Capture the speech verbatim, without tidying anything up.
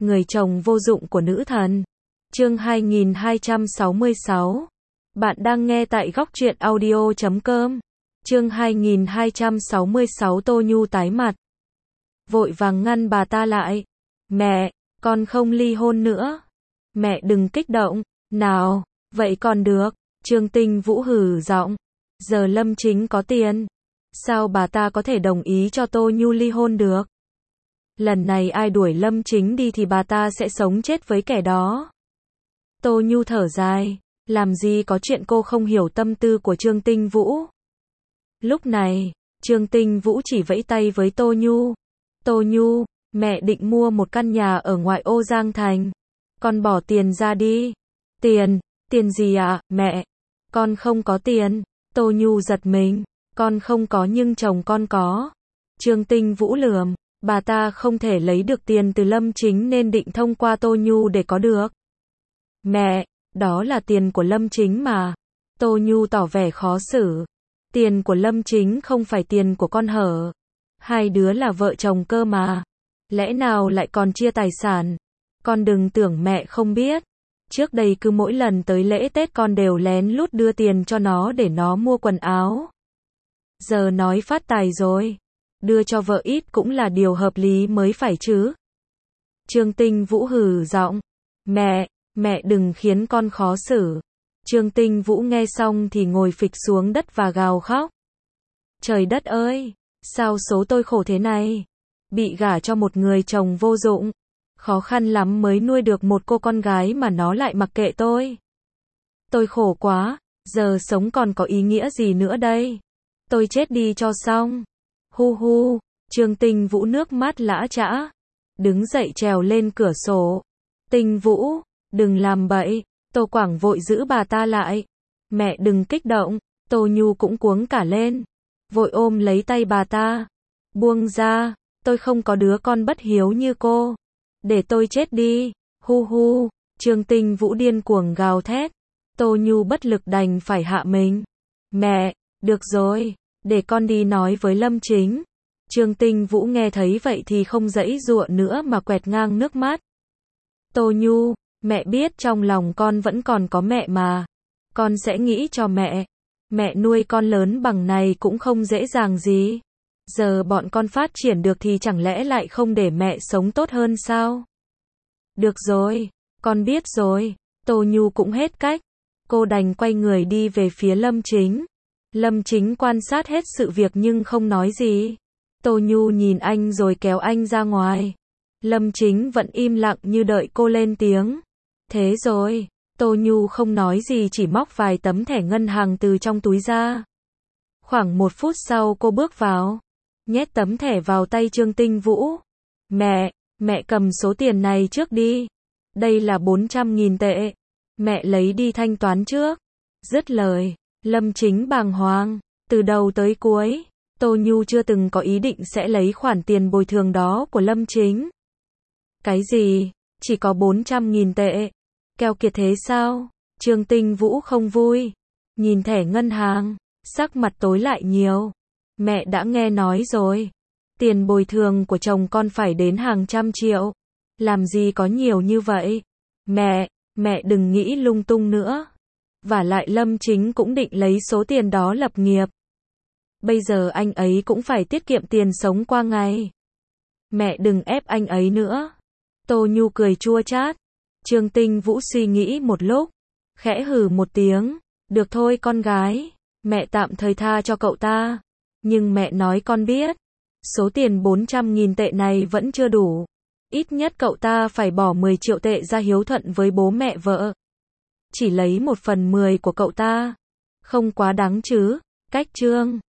Người chồng vô dụng của nữ thần. Chương hai nghìn hai trăm sáu mươi sáu. Bạn đang nghe tại góc truyện audio chấm com. Chương hai nghìn hai trăm sáu mươi sáu. Tô Nhu tái mặt, vội vàng ngăn bà ta lại. Mẹ, con không ly hôn nữa. Mẹ đừng kích động. Nào, vậy còn được. Trương Tinh Vũ hừ giọng. Giờ Lâm Chính có tiền, sao bà ta có thể đồng ý cho Tô Nhu ly hôn được? Lần này ai đuổi Lâm Chính đi thì bà ta sẽ sống chết với kẻ đó. Tô Nhu thở dài, làm gì có chuyện cô không hiểu tâm tư của Trương Tinh Vũ. Lúc này, Trương Tinh Vũ chỉ vẫy tay với Tô Nhu. Tô Nhu, mẹ định mua một căn nhà ở ngoại ô Giang Thành. Con bỏ tiền ra đi. Tiền? Tiền gì ạ, mẹ? Con không có tiền. Tô Nhu giật mình. Con không có nhưng chồng con có. Trương Tinh Vũ lườm. Bà ta không thể lấy được tiền từ Lâm Chính nên định thông qua Tô Nhu để có được. Mẹ, đó là tiền của Lâm Chính mà. Tô Nhu tỏ vẻ khó xử. Tiền của Lâm Chính không phải tiền của con hở. Hai đứa là vợ chồng cơ mà. Lẽ nào lại còn chia tài sản? Con đừng tưởng mẹ không biết. Trước đây cứ mỗi lần tới lễ Tết con đều lén lút đưa tiền cho nó để nó mua quần áo. Giờ nói phát tài rồi. Đưa cho vợ ít cũng là điều hợp lý mới phải chứ. Trương Tinh Vũ hừ giọng. Mẹ, mẹ đừng khiến con khó xử. Trương Tinh Vũ nghe xong thì ngồi phịch xuống đất và gào khóc. Trời đất ơi, sao số tôi khổ thế này? Bị gả cho một người chồng vô dụng. Khó khăn lắm mới nuôi được một cô con gái mà nó lại mặc kệ tôi. Tôi khổ quá, giờ sống còn có ý nghĩa gì nữa đây? Tôi chết đi cho xong. Hu hu, Trương Tinh Vũ nước mắt lã chã. Đứng dậy trèo lên cửa sổ. Tinh Vũ, đừng làm bậy. Tô Quảng vội giữ bà ta lại. Mẹ đừng kích động. Tô Nhu cũng cuống cả lên. Vội ôm lấy tay bà ta. Buông ra, tôi không có đứa con bất hiếu như cô. Để tôi chết đi. Hu hu, Trương Tinh Vũ điên cuồng gào thét. Tô Nhu bất lực đành phải hạ mình. Mẹ, được rồi, để con đi nói với Lâm Chính. Trương Tinh Vũ nghe thấy vậy thì không giãy giụa nữa mà quẹt ngang nước mắt. Tô Nhu, mẹ biết trong lòng con vẫn còn có mẹ mà. Con sẽ nghĩ cho mẹ. Mẹ nuôi con lớn bằng này cũng không dễ dàng gì. Giờ bọn con phát triển được thì chẳng lẽ lại không để mẹ sống tốt hơn sao? Được rồi, con biết rồi. Tô Nhu cũng hết cách. Cô đành quay người đi về phía Lâm Chính. Lâm Chính quan sát hết sự việc nhưng không nói gì. Tô Nhu nhìn anh rồi kéo anh ra ngoài. Lâm Chính vẫn im lặng như đợi cô lên tiếng. Thế rồi, Tô Nhu không nói gì chỉ móc vài tấm thẻ ngân hàng từ trong túi ra. Khoảng một phút sau cô bước vào, nhét tấm thẻ vào tay Trương Tinh Vũ. Mẹ, mẹ cầm số tiền này trước đi. Đây là bốn trăm nghìn tệ. Mẹ lấy đi thanh toán trước. Dứt lời, Lâm Chính bàng hoàng. Từ đầu tới cuối, Tô Nhu chưa từng có ý định sẽ lấy khoản tiền bồi thường đó của Lâm Chính. Cái gì? Chỉ có bốn trăm nghìn tệ? Keo kiệt thế sao? Trương Tinh Vũ không vui. Nhìn thẻ ngân hàng, sắc mặt tối lại nhiều. Mẹ đã nghe nói rồi. Tiền bồi thường của chồng con phải đến hàng trăm triệu. Làm gì có nhiều như vậy? Mẹ, mẹ đừng nghĩ lung tung nữa. Vả lại Lâm Chính cũng định lấy số tiền đó lập nghiệp. Bây giờ anh ấy cũng phải tiết kiệm tiền sống qua ngày. Mẹ đừng ép anh ấy nữa. Tô Nhu cười chua chát. Trương Tinh Vũ suy nghĩ một lúc, khẽ hừ một tiếng. Được thôi con gái, mẹ tạm thời tha cho cậu ta. Nhưng mẹ nói con biết, số tiền bốn trăm nghìn tệ này vẫn chưa đủ. Ít nhất cậu ta phải bỏ mười triệu tệ ra hiếu thuận với bố mẹ vợ. Chỉ lấy một phần mười của cậu ta. Không quá đáng chứ? Cách Trương